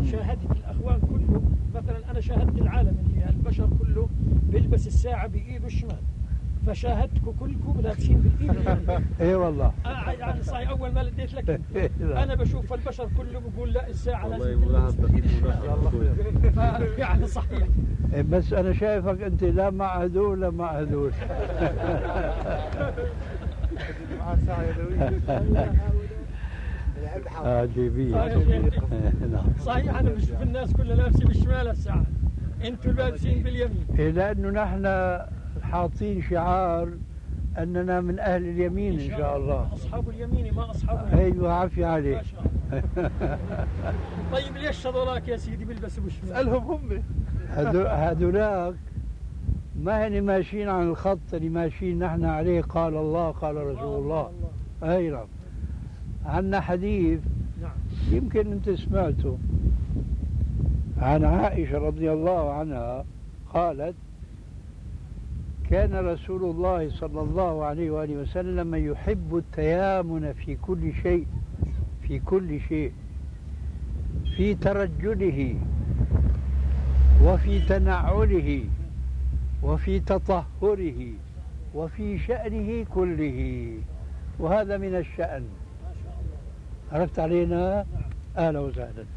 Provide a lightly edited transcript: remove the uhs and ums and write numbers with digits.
شاهدت الأخوان كله، مثلا أنا شاهدت العالم اللي البشر كله بيلبس الساعة بإيده الشمال، فشاهدتكم كلكم لابسين بالإيد اليمين. اي والله. يعني صحيح أول ما لقيت لك أنا بشوف البشر كله بقول لا الساعة لازم والله تلبس بالإيد الشمال. يعني صحيح. بس انا شايفك انت لا مع هذول لا مع هذول. صحيح أنا بشوف الناس كلها لابسين بالشمال الساعة، أنتم لابسين باليمين. لأنه نحن حاطين شعار أننا من أهل اليمين إن شاء الله. أصحاب اليمين ما أصحاب اليمين. أيوة عافية عليك. طيب ليش هذولاك يا سيدي بيلبسوا بالشمال؟ اسألهم هم. هذولاك ما هن ماشيين عن الخط اللي ماشيين نحن عليه، قال الله قال رسول الله. أي نعم. عندنا حديث يمكن أنت سمعته عن عائشة رضي الله عنها قالت: كان رسول الله صلى الله عليه وآله وسلم يحب التيامن في كل شيء، في كل شيء، في ترجله وفي تنعله وفي تطهره وفي شأنه كله، وهذا من الشأن. عرفت علينا؟ أهلا وسهلا.